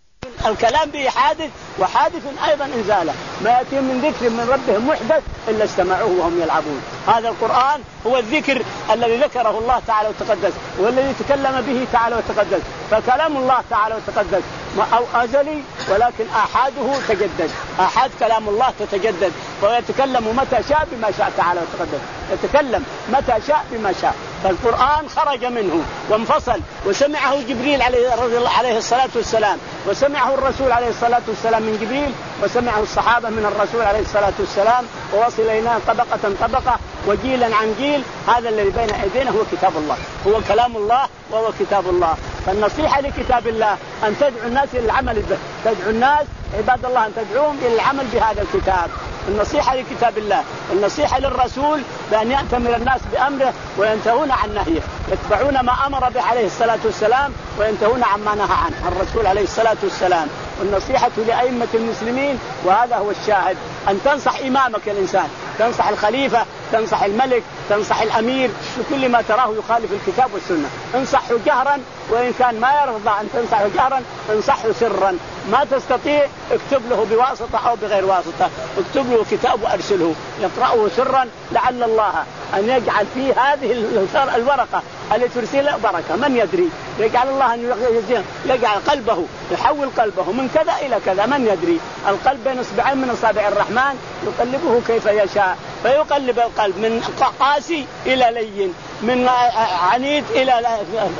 الكلام به حادث وحادث أيضا إنزاله، ما يأتيهم من ذكر من ربهم محدث إلا استمعوه وهم يلعبون. هذا القرآن هو الذكر الذي ذكره الله تعالى وتقدس والذي تكلم به تعالى وتقدس. فكلام الله تعالى وتقدس أو أزلي ولكن آحاده تجدد، آحاد كلام الله تتجدد، ويتكلم متى شاء بما شاء تعالى وتقدس، يتكلم متى شاء بما شاء. فالقرآن خرج منه وانفصل وسمعه جبريل عليه رضي الله عليه الصلاة والسلام، وسمعه الرسول عليه الصلاة والسلام من جبريل، وسمعه الصحابة من الرسول عليه الصلاة والسلام، ووصل إلينا طبقة طبقة وجيلا عن جيل. هذا الذي بين أيدينا هو كتاب الله، هو كلام الله وهو كتاب الله. فالنصيحة لكتاب الله أن تدعو الناس إلى العمل به، تدعو الناس عباد الله أن تدعوهم إلى العمل بهذا الكتاب. النصيحة لكتاب الله، النصيحة للرسول بأن يأتمر الناس بأمره وينتهون عن نهيه، يتبعون ما أمر به عليه الصلاة والسلام وينتهون عما نهى عنه الرسول عليه الصلاة والسلام. والنصيحة لأئمة المسلمين، وهذا هو الشاهد، أن تنصح إمامك الإنسان، تنصح الخليفة، تنصح الملك، تنصح الأمير بكل ما تراه يخالف الكتاب والسنة. انصحه جهرا، وإن كان ما يرضى أن تنصحه جهرا انصحه سرا. ما تستطيع اكتب له بواسطة أو بغير واسطة، اكتب له كتاب وأرسله يقرأه سرا، لعل الله أن يجعل فيه هذه الورقة التي ترسلها بركة. من يدري، يجعل الله أن يجعل قلبه، يحول قلبه من كذا إلى كذا، من يدري. القلب بين اصبعين من اصابع الرحمن يقلبه كيف يشاء، فيقلب القلب من قاسي إلى لين، من عنيد إلى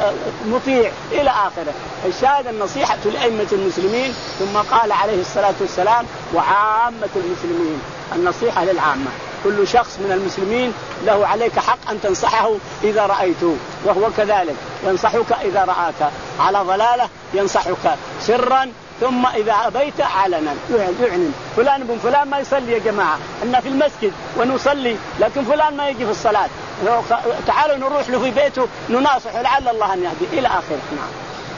مطيع إلى آخره. الشاهد النصيحة لأئمة المسلمين. ثم قال عليه الصلاة والسلام وعامة المسلمين، النصيحة للعامة. كل شخص من المسلمين له عليك حق أن تنصحه إذا رأيته، وهو كذلك ينصحك إذا رآك على ضلالة، ينصحك سرا، ثم إذا أبيت علنا يعنن. فلان بن فلان ما يصلي يا جماعة، إحنا في المسجد ونصلي لكن فلان ما يجي في الصلاة، تعالوا نروح له في بيته نناصحه لعل الله أن يهدي إلى آخره. نعم.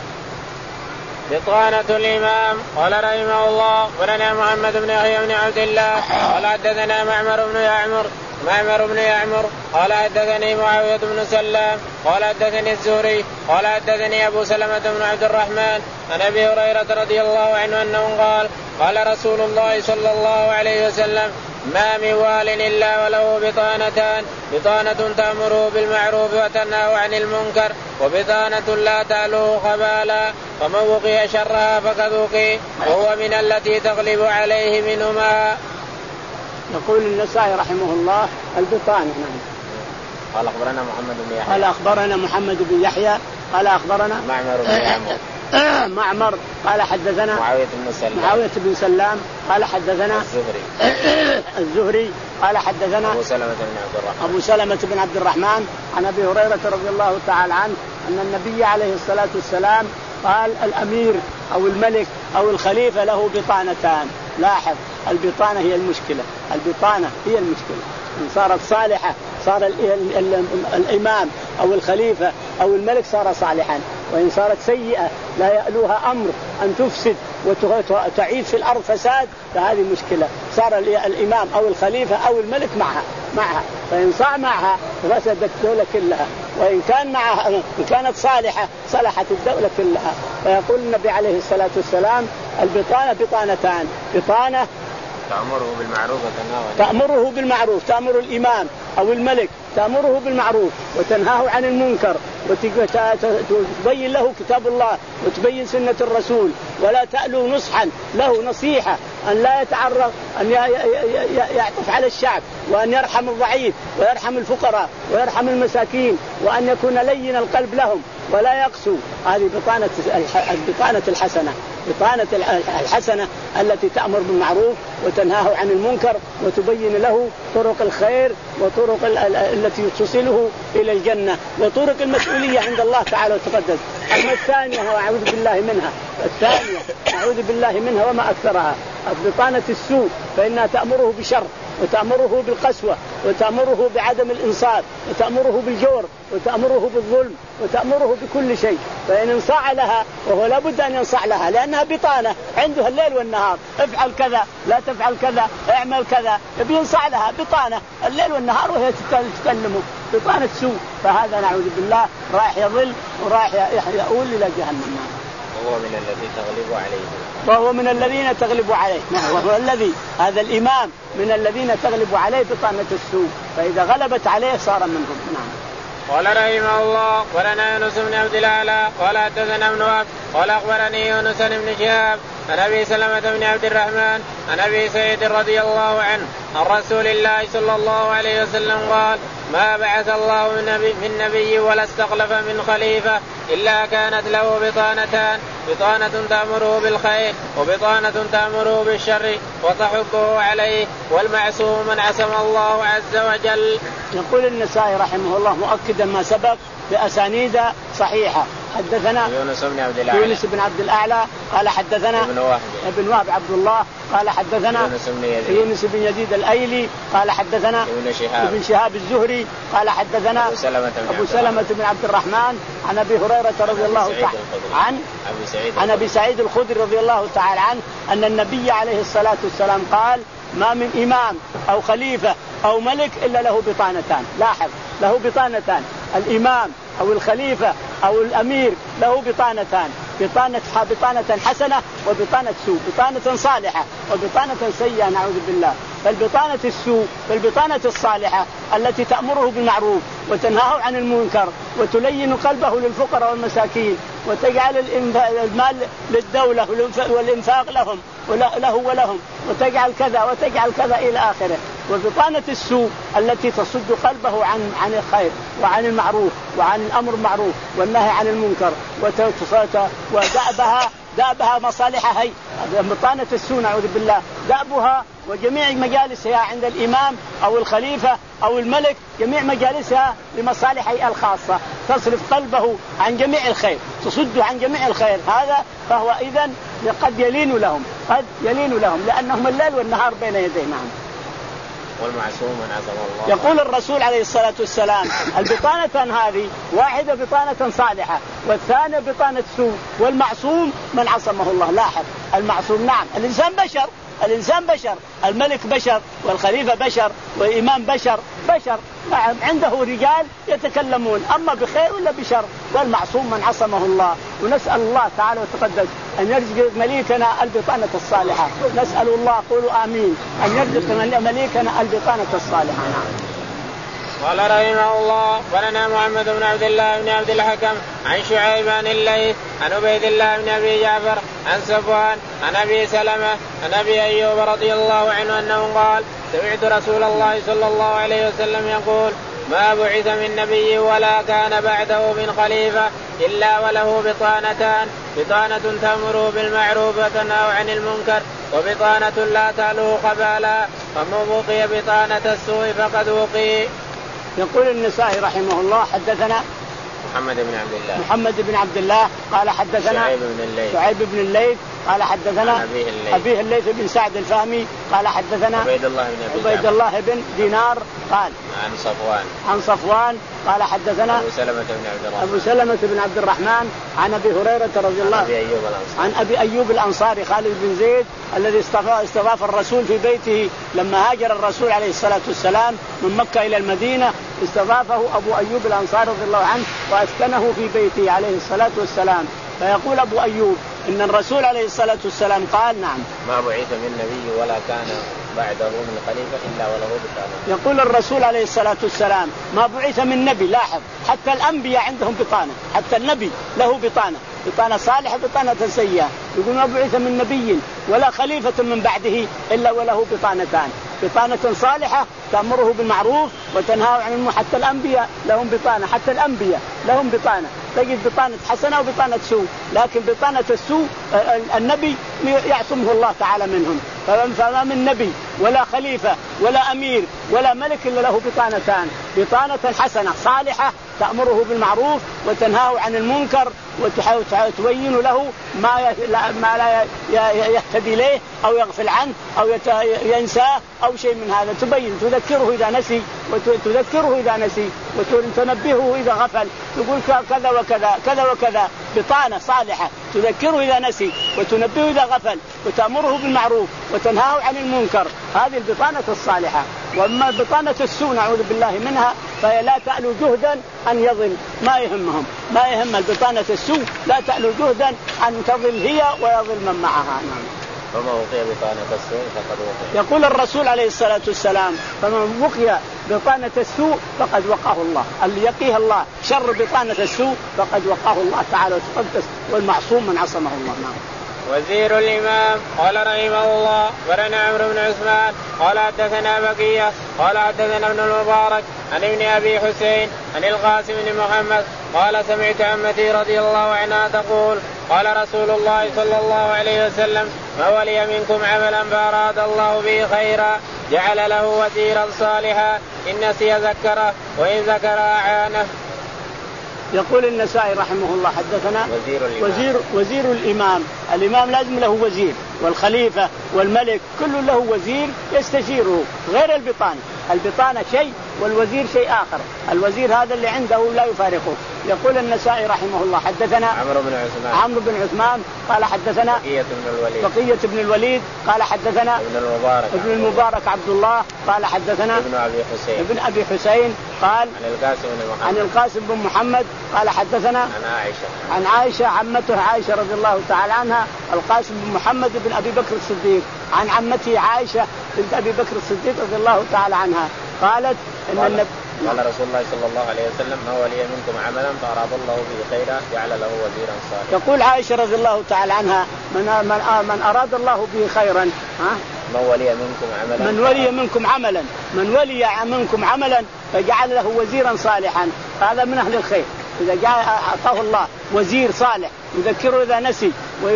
بطانة الإمام. قال رحمه الله ولنا محمد بن يحيى بن عبد الله قال حدثنا معمر بن يعمر معمر بن يعمر قال حدثني معاوية بن سلام قال حدثني الزهري قال حدثني أبو سلمة بن عبد الرحمن عن أبي هريرة رضي الله عنه أنه قال قال رسول الله صلى الله عليه وسلم ما من وال إلا وله بطانتان، بطانة تأمره بالمعروف وتنهى عن المنكر، وبطانة لا تعلوه خبالا، فمن وقي شرها فقد وقي، وهو من التي تغلب عليه منهما. يقول النسائي رحمه الله البطانة. نعم. قال أخبرنا محمد بن يحيى قال أخبرنا محمد بن يحيى قال أخبرنا معمر بن يعمر معمر قال حدثنا معاوية بن سلام معاوية بن سلام قال حدثنا الزهري الزهري قال حدثنا أبو سلمة بن عبد الرحمن أبو سلمة بن عبد الرحمن عن أبي هريرة رضي الله تعالى عنه أن النبي عليه الصلاة والسلام قال الأمير أو الملك أو الخليفة له بطانتان. لاحظ، البطانة هي المشكلة، البطانة هي المشكلة. إن صارت صالحة صار ال ال ال الإمام أو الخليفة أو الملك صار صالحا، وإن صارت سيئة لا يألوها أمر أن تفسد وتعيد في الأرض فساد، فهذه مشكلة. صار الإمام أو الخليفة أو الملك معها معها فإن صاع معها فسدت الدولة كلها، وإن كان معها إن كانت صالحة صلحت الدولة كلها. فيقول النبي عليه الصلاة والسلام البطانة بطانتان، بطانة تأمره بالمعروف وتنهاه تأمره بالمعروف، تأمر الإمام أو الملك تأمره بالمعروف وتنهاه عن المنكر، وتبين له كتاب الله وتبين سنة الرسول، ولا تألو نصحا له نصيحة أن لا يتعرض أن يعطف على الشعب، وأن يرحم الضعيف ويرحم الفقراء ويرحم المساكين، وأن يكون لين القلب لهم ولا يقسو. هذه بطانة البطانة الحسنة، بطانة الحسنة التي تأمر بالمعروف وتنهاه عن المنكر وتبين له طرق الخير وطرق التي تصله إلى الجنة وطرق المسؤولية عند الله تعالى وتقدس. أما الثانية وأعوذ بالله منها، الثانية أعوذ بالله منها وما أكثرها، بطانة السوء، فإنها تأمره بشر وتأمره بالقسوة وتأمره بعدم الإنصاف وتأمره بالجور وتأمره بالظلم وتأمره بكل شيء. فإن انصاع لها وهو لابد أن ينصاع لها لأنها بطانة عندها الليل والنهار، افعل كذا لا تفعل كذا اعمل كذا، ينصاع لها بطانة الليل والنهار وهي تتكلمه، بطانة سوء. فهذا نعوذ بالله رايح يضل ورايح يؤول إلى جهنم. وهو من الذي تغلب عليه وهو من الذين تغلب عليه وهو الذي هذا الإمام من الذين تغلب عليه بطانة السوء، فإذا غلبت عليه صار منهم. نعم. قال رحمه الله ولنا يونس بن عبد الأعلى قال حدثنا ابن وهب قال أخبرني يونس بن شهاب عن أبي سلمة بن عبد الرحمن عن أبي سعيد رضي الله عنه عن رسول الله صلى الله عليه وسلم قال ما بعث الله من نبي ولا استخلف من خليفة إلا كانت له بطانتان، بطانة تأمره بالخير وبطانة تأمره بالشر وتحبه عليه، والمعصوم من عصم الله عز وجل. يقول النسائي رحمه الله مؤكدا ما سبق بأسانيد صحيحة. حدثنا يونس بن عبد الأعلى يونس بن عبد الأعلى قال حدثنا ابن وهب ابن وهب عبد الله قال حدثنا يونس بن يزيد, يونس بن يزيد الأيلي قال حدثنا ابن شهاب ابن شهاب الزهري قال حدثنا أبو سلمة بن, أبو سلمة بن عبد الرحمن عن أبي هريرة رضي الله تعالى عن أبي سعيد عن أبي سعيد الخدري رضي الله تعالى عنه أن النبي عليه الصلاة والسلام قال ما من إمام أو خليفة أو ملك إلا له بطانتان. لاحظ له بطانتان، الإمام أو الخليفة أو الأمير له بطانتان، بطانة بطانة حسنة وبطانة سوء، بطانة صالحة وبطانة سيئة نعوذ بالله. فالبطانة السوء والبطانة الصالحة التي تأمره بالمعروف وتنهاه عن المنكر وتلين قلبه للفقراء والمساكين وتجعل المال للدولة والإنفاق لهم وله ولهم وتجعل كذا وتجعل كذا إلى آخره. وبطانة السوء التي تصد قلبه عن عن الخير وعن المعروف وعن الأمر المعروف والنهي عن المنكر ودأبها دأبها مصالحها. هي بطانة السوء نعوذ بالله دأبها وجميع مجالسها عند الإمام أو الخليفة أو الملك، جميع مجالسها لمصالحه الخاصة، تصرف قلبه عن جميع الخير، تصد عن جميع الخير. هذا فهو إذن قد يلين لهم قد يلين لهم لأنهم الليل والنهار بين يديه. نعم. والمعصوم من عصم الله. يقول الرسول عليه الصلاة والسلام البطانة هذه واحدة بطانة صالحة والثانية بطانة سوء، والمعصوم من عصمه الله. لاحظ المعصوم نعم الإنسان بشر، الإنسان بشر، الملك بشر والخليفة بشر والإمام بشر بشر نعم عنده رجال يتكلمون أما بخير ولا بشر، والمعصوم من عصمه الله. ونسأل الله تعالى وتقدس أن يرزق مليكنا البطانة الصالحة، نسأل الله قولوا آمين أن يرزق مليكنا البطانة الصالحة. قال رحمه الله ولنا محمد بن عبد الله بن عبد الحكم عن شعيب عن الليث عن عبيد الله بن أبي جعفر عن صفوان عن أبي سلمة عن أبي أيوب رضي الله عنه أنه قال سمعت رسول الله صلى الله عليه وسلم يقول ما بعث من نبي ولا كان بعده من خليفة إلا وله بطانتان، بطانة تأمر بالمعروف وتنهى عن المنكر وبطانة لا تعلو خبالا، فمن وقي بطانة السوء فقد وقي. يقول النسائي رحمه الله حدثنا محمد بن عبد الله محمد بن عبد الله قال حدثنا شعيب بن الليث شعيب بن الليث قال حدثنا أبيه الليث بن سعد الفهمي قال حدثنا عبيد الله بن عبيد الله بن دينار قال عن صفوان عن صفوان قال حدثنا أبو سلمة بن عبد الرحمن أبو سلمة بن عبد الرحمن عن أبي هريرة رضي الله أبي أيوب الأنصاري عن أبي أيوب الأنصاري خالد بن زيد الذي استضاف الرسول في بيته لما هاجر الرسول عليه الصلاة والسلام من مكة إلى المدينة. استضافه أبو أيوب الأنصاري رضي الله عنه وأسكنه في بيته عليه الصلاة والسلام. فيقول أبو أيوب إن الرسول عليه الصلاة والسلام قال نعم ما بعث من نبي ولا كان بعده من خليفة إلا وله بطانة. يقول الرسول عليه الصلاة والسلام ما بعث من نبي. لاحظ حتى الأنبياء عندهم بطانة، حتى النبي له بطانة، بطانة صالحة بطانة سيئة. يقول ما بعث من نبي ولا خليفة من بعده إلا وله بطانتان، بطانة صالحة تأمره بالمعروف وتنهى عن المنكر. حتى الأنبياء لهم بطانة، حتى الأنبياء لهم بطانة، تجد بطانة حسنة وبطانة سوء، لكن بطانة السوء النبي يعصمه الله تعالى منهم. فما من نبي ولا خليفة ولا أمير ولا ملك إلا له بطانتان، بطانة حسنة صالحة تأمره بالمعروف وتنهاه عن المنكر وتبين له ما ما لا يهتدي إليه أو يغفل عنه أو ينساه أو شيء من هذا. تبين تذكره إذا نسي وتذكره إذا نسي وتنبهه إذا غفل، تقول كذا وكذا كذا وكذا. بطانة صالحة تذكره إذا نسي وتنبهه إذا غفل وتأمره بالمعروف وتنهاه عن المنكر، هذه البطانة الصالحة. وأما بطانة السوء نعوذ بالله منها فهي لا تألو جهدا أن يضل، ما يهمهم، ما يهم البطانة السوء لا تألو جهدا أن تضل هي ويضل من معها. فما وقي بطانة السوء فقد وقي. يقول الرسول عليه الصلاة والسلام فمن وقي بطانة السوء فقد وقاه الله، اللي يقيه الله شر بطانة السوء فقد وقاه الله تعالى وتقدس والمعصوم من عصمه الله. وزير الإمام قال رحمه الله ورنا عمرو بن عثمان قال حدثنا بقية قال حدثنا ابن المبارك عن ابن أبي حسين عن القاسم بن محمد قال سمعت عمتي رضي الله عنها تقول قال رسول الله صلى الله عليه وسلم ما ولي منكم عملا فأراد الله به خيرا جعل له وزيرا صالحا إن نسي ذكره وإن ذكر أعانه. يقول النسائي رحمه الله حدثنا وزير الإمام. وزير, وزير الإمام. الإمام لازم له وزير، والخليفة والملك كل له وزير يستشيره غير البطانة. البطانة شيء والوزير شيء آخر. الوزير هذا اللي عنده لا يفارقه. يقول النسائي رحمه الله حدثنا عمرو بن عثمان عمرو بن عثمان قال حدثنا بقية بن الوليد بقية بن الوليد قال حدثنا ابن المبارك ابن المبارك عبد الله قال حدثنا ابن أبي حسين ابن أبي حسين قال عن القاسم بن محمد عن القاسم بن محمد قال حدثنا عن عائشة عن عائشة عمته عائشة رضي الله تعالى عنها القاسم بن محمد بن أبي بكر الصديق عن عمته عائشة بنت أبي بكر الصديق رضي الله تعالى عنها قالت إن قال, النبي قال رسول الله صلى الله عليه وسلم ما ولي منكم عملا فأراد الله به خيرا جعل له وزيرا صالحا. يقول عائشة رضي الله تعالى عنها من من من أراد الله به خيرا ها من ولي منكم عملا من ولي منكم عملا من ولي منكم عملا فجعل له وزيرا صالحا، هذا من أهل الخير. إذا جاء أعطاه الله وزير صالح يذكره إذا نسي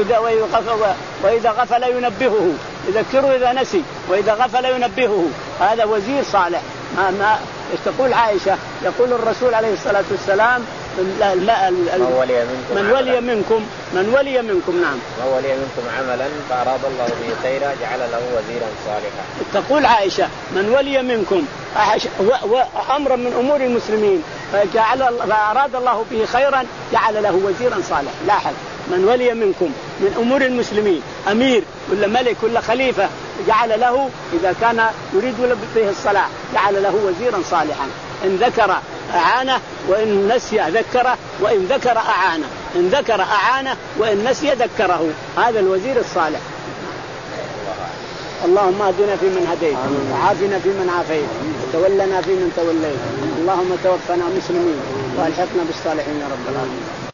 وإذا غفل ينبهه، يذكره إذا نسي وإذا غفل ينبهه، هذا وزير صالح. ما ما تقول عائشة يقول الرسول عليه الصلاة والسلام من ولي منكم من ولي منكم من ولي منكم نعم من ولي منكم عملا فأراد الله به خيرا جعل له وزيرا صالحا. تقول عائشة من ولي منكم أمرا من أمور المسلمين فجعل فأراد الله به خيرا جعل له وزيرا صالحا. لاحظ من ولي منكم من أمور المسلمين أمير ولا ملك ولا خليفة جعل له إذا كان يريد به الصلاح جعل له وزيرا صالحا. إن ذكر أعانه وإن نسي ذكره وإن ذكر أعانه إن ذكر أعانه وإن نسي ذكره، هذا الوزير الصالح. اللهم اهدنا فيمن هديت وعافنا فيمن عافيت وتولنا فيمن توليت، اللهم توفنا مسلمين والحقنا بالصالحين يا رب العالمين.